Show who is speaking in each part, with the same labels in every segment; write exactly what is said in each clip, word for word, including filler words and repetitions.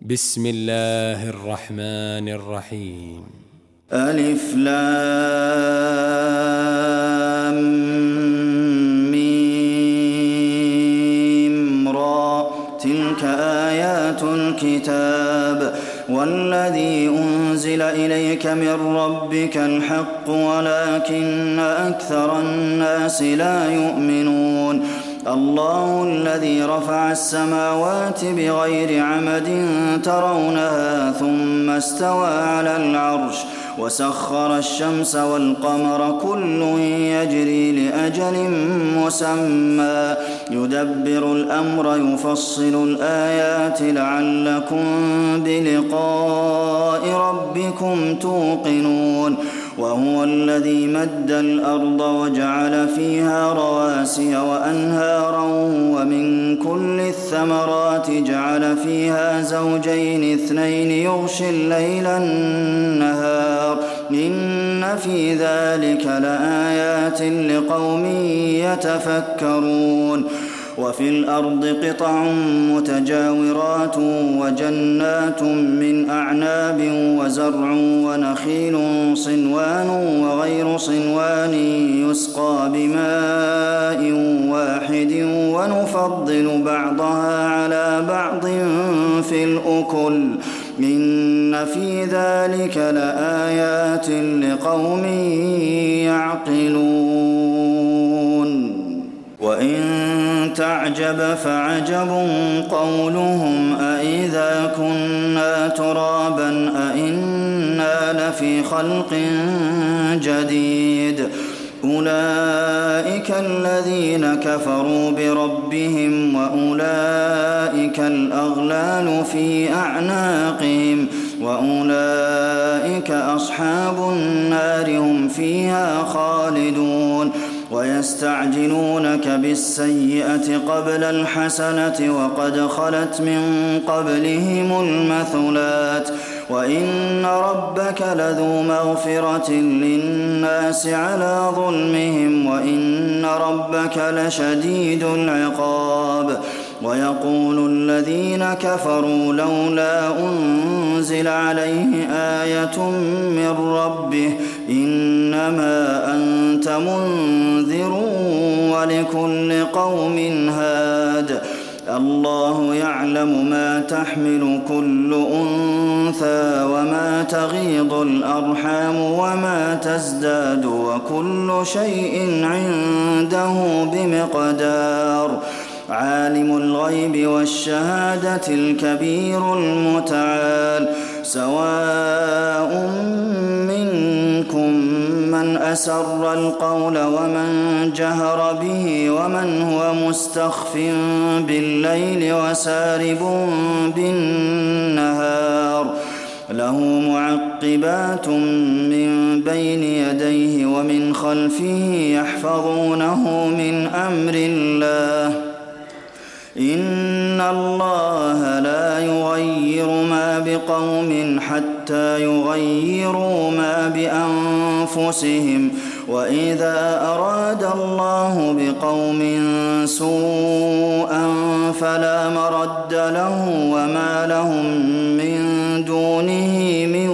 Speaker 1: بسم الله الرحمن الرحيم.
Speaker 2: ألف لام ميم را تلك آيات الكتاب والذي أنزل إليك من ربك الحق ولكن أكثر الناس لا يؤمنون. الله الذي رفع السماوات بغير عمد ترونها ثم استوى على العرش وسخر الشمس والقمر كل يجري لأجل مسمى يدبر الأمر يفصل الآيات لعلكم بلقاء ربكم توقنون. وهو الذي مد الأرض وجعل فيها رواسي وأنهارا ومن كل الثمرات جعل فيها زوجين اثنين يغشي الليل النهار إن في ذلك لآيات لقوم يتفكرون. وفي الأرض قطع متجاورات وجنات من أعناب وزرع ونخيل صنوان وغير صنوان يسقى بماء واحد ونفضل بعضها على بعض في الأكل إن في ذلك لآيات لقوم يعقلون. وإن تعجب فعجب قولهم أإذا كنا ترابا أإنا لفي خلق جديد أولئك الذين كفروا بربهم وأولئك الأغلال في أعناقهم وأولئك أصحاب النار هم فيها خالدون. ويستعجلونك بالسيئة قبل الحسنة وقد خلت من قبلهم المثلات وإن ربك لذو مغفرة للناس على ظلمهم وإن ربك لشديد العقاب. ويقول الذين كفروا لولا أنزل عليه آية من ربه إنما أنت منذر ولكل قوم هاد الله يعلم ما تحمل كل أنثى وما تغيض الأرحام وما تزداد وكل شيء عنده بمقدار. عالم الغيب والشهادة الكبير المتعال سواء منكم من أسر القول ومن جهر به ومن هو مستخف بالليل وسارب بالنهار له معقبات من بين يديه ومن خلفه يحفظونه من أمر الله إن الله لا يغير ما بقوم حتى يغيروا ما بأنفسهم وإذا أراد الله بقوم سوءا فلا مرد له وما لهم من دونه من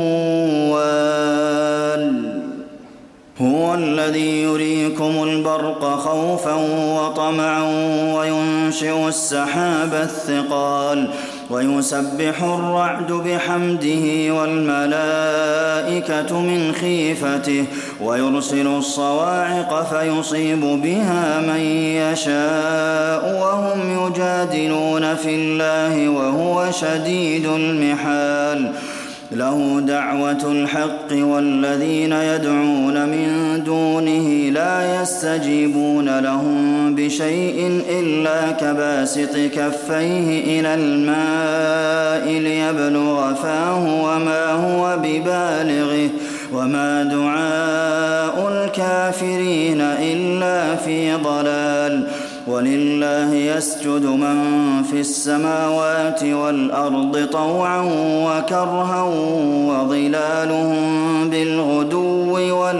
Speaker 2: وال. هو الذي يريكم البرق خوفا وطمعا وينشئ السحاب الثقال ويسبح الرعد بحمده والملائكة من خيفته ويرسل الصواعق فيصيب بها من يشاء وهم يجادلون في الله وهو شديد المحال. له دعوة الحق والذين يدعون من دونه لا يستجيبون لهم بشيء إلا كباسط كفيه إلى الماء ليبلغ فاه وما هو ببالغه وما دعاء الكافرين إلا في ضلال. ولله يسجد من في السماوات والأرض طوعا وكرها وظلالهم بالغدو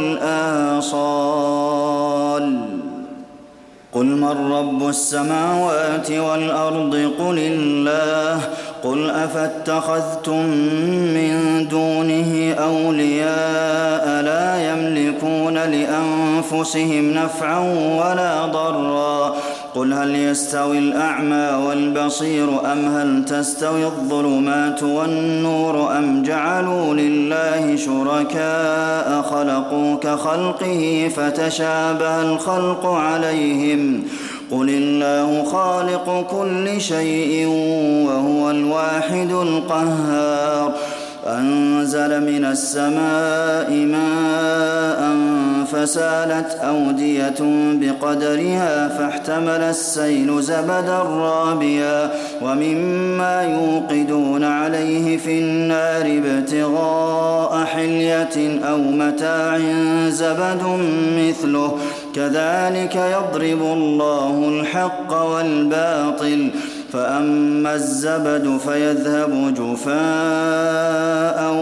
Speaker 2: والآصال. قل من رب السماوات والأرض قل الله قل أفاتخذتم من دونه أولياء لا يملكون لأنفسهم نفعا ولا ضرا قل هل يستوي الأعمى والبصير أم هل تستوي الظلمات والنور أم جعلوا لله شركاء خلقوا كخلقه فتشابه الخلق عليهم قل الله خالق كل شيء وهو الواحد القهار أنزل من السماء ماء فسالت أودية بقدرها فاحتمل السيل زبدا رابيا ومما يوقدون عليه في النار ابتغاء حلية أو متاع زبد مثله كذلك يضرب الله الحق والباطل فأما الزبد فيذهب جفاء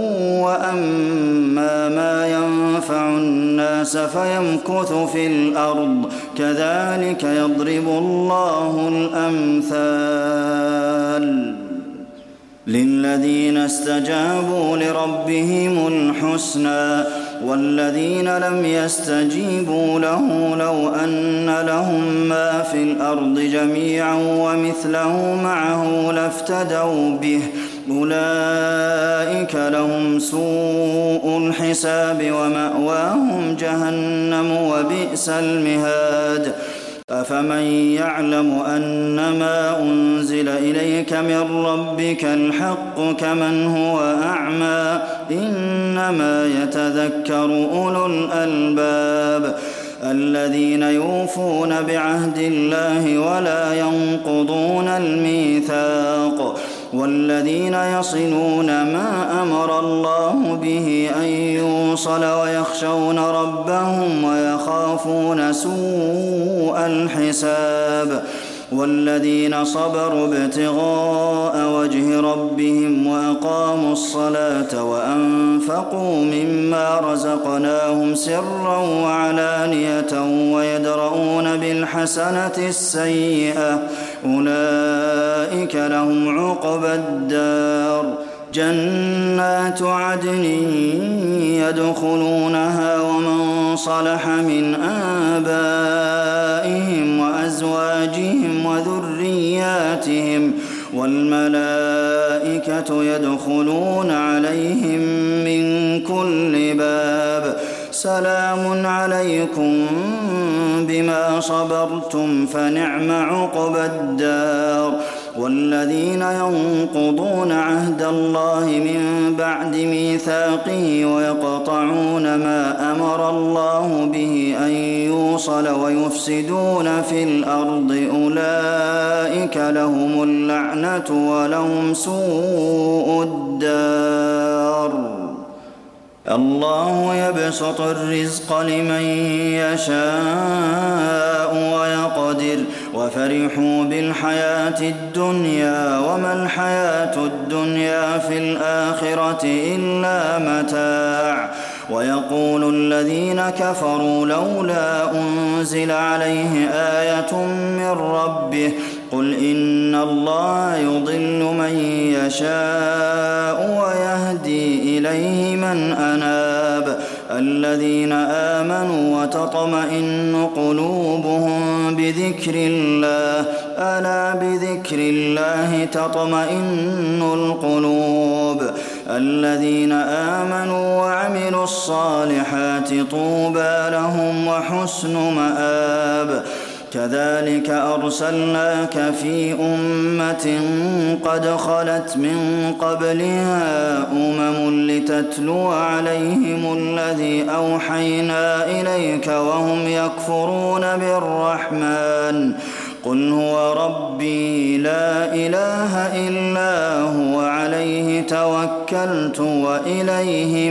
Speaker 2: وأما ما ينفع الناس فيمكث في الأرض كذلك يضرب الله الأمثال للذين استجابوا لربهم الحسنى والذين لم يستجيبوا له لو أن لهم ما في الأرض جميعا ومثله معه لافتدوا به أولئك لهم سوء الحساب ومأواهم جهنم وبئس المهاد أفمن يعلم أنما أنزل إليك من ربك الحق كمن هو أعمى إنما يتذكر أولو الألباب الذين يوفون بعهد الله ولا ينقضون الميثاق والذين يصلون ما أمر الله به أن يوصل ويخشون ربهم ويخافون سوء الحساب والذين صبروا ابتغاء وجه ربهم وأقاموا الصلاة وأنفقوا مما رزقناهم سرا وعلانية ويدرؤون بالحسنة السيئة أولئك لهم عقبى الدار جنات عدن يدخلونها ومن صلح من آبائهم وأزواجهم وذرياتهم والملائكة يدخلون عليهم من كل باب سلام عليكم بما صبرتم فنعم عقبى الدار والذين ينقضون عهد الله من بعد ميثاقه ويقطعون ما أمر الله به أن يوصل ويفسدون في الأرض أولئك لهم اللعنة ولهم سوء الدار الله يبسط الرزق لمن يشاء ويقدر وفرحوا بالحياة الدنيا وما الحياة الدنيا في الآخرة إلا متاع ويقول الذين كفروا لولا أنزل عليه آية من ربه قل إن الله يضل من يشاء ويهدي إليه من أناب الذين آمنوا وتطمئن قلوبهم بذكر الله ألا بذكر الله تطمئن القلوب الذين آمنوا وعملوا الصالحات طوبى لهم وحسن مآب كذلك أرسلناك في أمة قد خلت من قبلها أمم لتتلو عليهم الذي أوحينا إليك وهم يكفرون بالرحمن قل هو ربي لا إله إلا هو عليه توكلت وإليه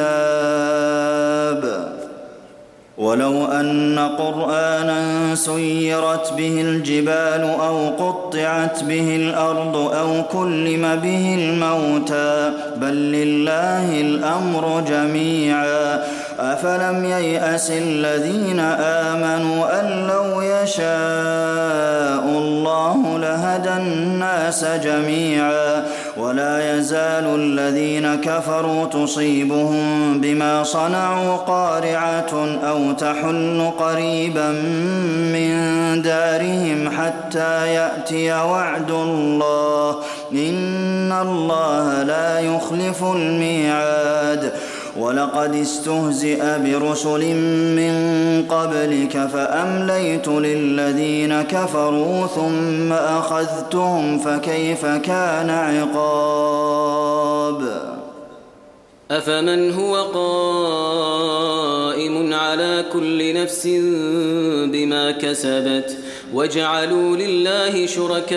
Speaker 2: متاب ولو أن قرآنا سيرت به الجبال أو قطعت به الأرض أو كلم به الموتى بل لله الأمر جميعا أفلم ييأس الذين آمنوا أن لو يشاء الله لهدى الناس جميعا ولا يزال الذين كفروا تصيبهم بما صنعوا قارعة أو تحل قريبا من دارهم حتى يأتي وعد الله إن الله لا يخلف الميعاد ولقد استهزئ برسل من قبلك فأمليت للذين كفروا ثم أخذتهم فكيف كان عقاب
Speaker 3: أفمن هو قائم على كل نفس بما كسبت وجعلوا لله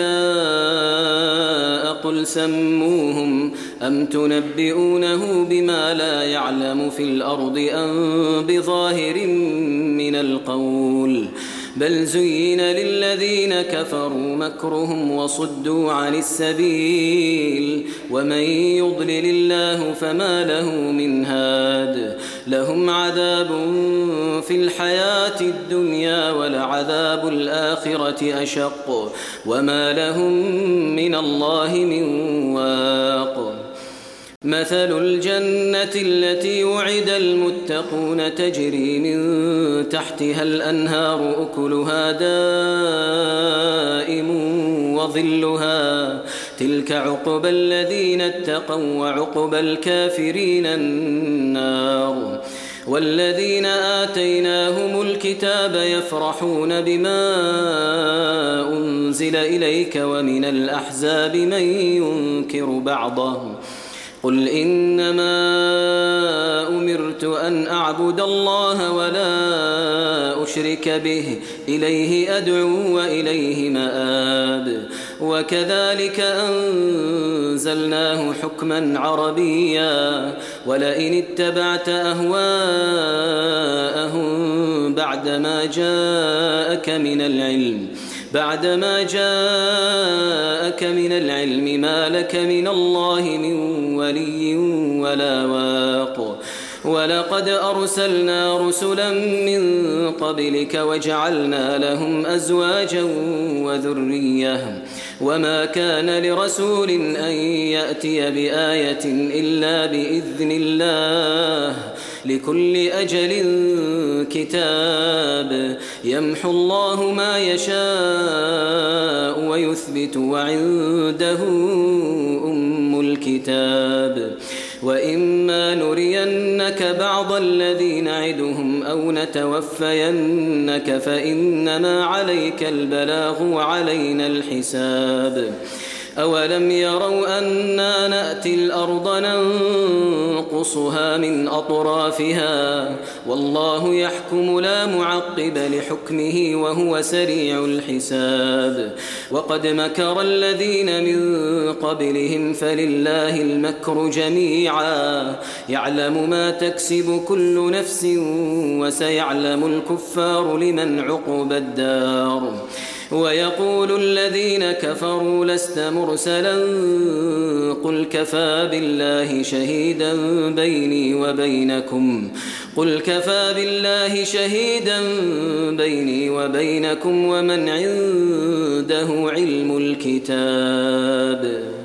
Speaker 3: شركاء قل سموهم أم تنبئونه بما لا يعلم في الأرض أم بظاهر من القول بل زين للذين كفروا مكرهم وصدوا عن السبيل ومن يضلل الله فما له من هاد لهم عذاب في الحياة الدنيا ولعذاب الآخرة أشق وما لهم من الله من واق مثل الجنة التي وعد المتقون تجري من تحتها الأنهار أكلها دائم وظلها تلك عقبى الذين اتقوا وعقبى الكافرين النار والذين آتيناهم الكتاب يفرحون بما أنزل إليك ومن الأحزاب من ينكر بعضه قل إنما أمرت أن أعبد الله ولا أشرك به إليه أدعو وإليه مآب وكذلك أنزلناه حكما عربيا ولئن اتبعت أهواءهم بعدما جاءك من العلم بعدما جاءك من العلم ما لك من الله من ولي ولا واق ولقد أرسلنا رسلا من قبلك وجعلنا لهم أزواجا وذرية وما كان لرسول أن يأتي بآية إلا بإذن الله لكل أجل كتاب يمحو الله ما يشاء ويثبت وعنده أم الكتاب وإما نرينك بعض الذي نعدهم أو نتوفينك فإنما عليك البلاغ وعلينا الحساب أولم يروا أنا نأتي الأرض ننقصها من أطرافها والله يحكم لا معقب لحكمه وهو سريع الحساب وقد مكر الذين من قبلهم فلله المكر جميعا يعلم ما تكسب كل نفس وسيعلم الكفار لمن عقب الدار ويقول الذين كفروا لست مرسلا قل كفى بالله شهيدا بيني وبينكم قل كفى بالله شهيدا بيني وبينكم ومن عنده علم الكتاب